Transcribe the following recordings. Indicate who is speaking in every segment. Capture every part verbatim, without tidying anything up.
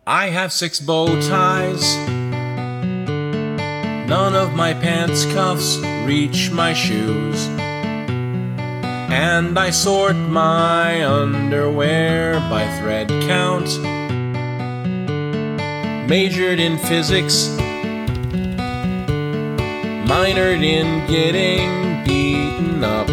Speaker 1: I have six bow ties. None of my pants cuffs reach my shoes. And I sort my underwear by thread count. Majored in physics, minored in getting beaten up.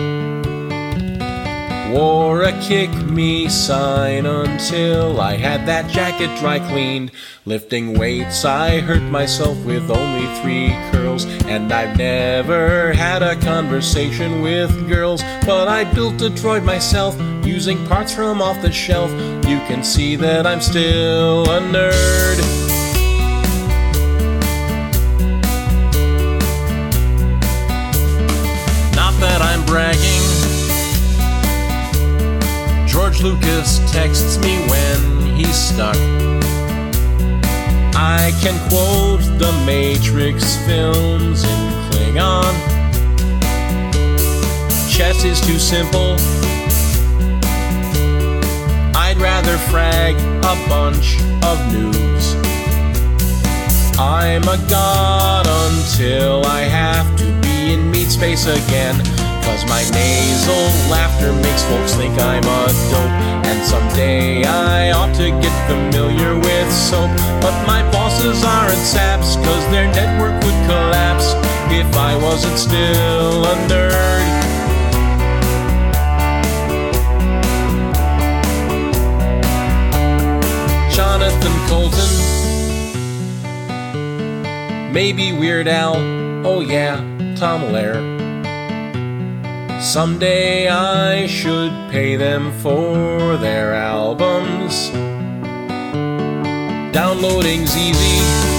Speaker 1: Wore a kick me sign until I had that jacket dry cleaned. Lifting weights, I hurt myself with only three curls. And I've never had a conversation with girls, but I built a droid myself using parts from off the shelf. You can see that I'm still a nerd. Not that I'm bragging. George Lucas texts me when he's stuck. I can quote the Matrix films in Klingon. Chess is too simple. I'd rather frag a bunch of noobs. I'm a god until I have to be in meat space again. Cause my nasal laughter makes folks think I'm a dope. And someday I ought to get familiar with soap. But my bosses aren't saps, cause their network would collapse if I wasn't still a nerd. Jonathan Coulton, maybe Weird Al, oh yeah, Tom Lehrer. Someday I should pay them for their albums. Downloading's easy.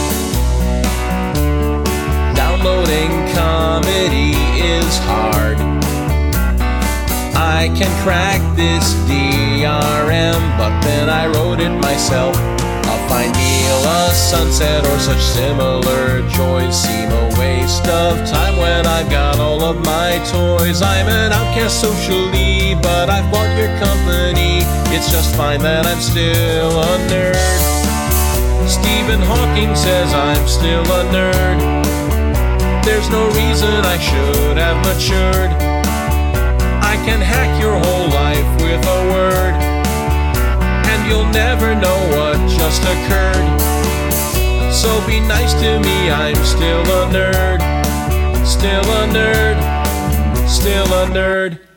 Speaker 1: Downloading comedy is hard. I can crack this D R M, but then I wrote it myself. A fine meal, a sunset, or such similar joys seem a waste of time when I've got all of my toys. I'm an outcast socially, but I've bought your company. It's just fine that I'm still a nerd. Stephen Hawking says I'm still a nerd. There's no reason I should have matured. I can hack your whole life with a word, and you'll never know what just occurred. So be nice to me, I'm still a nerd. Still a nerd. Still a nerd.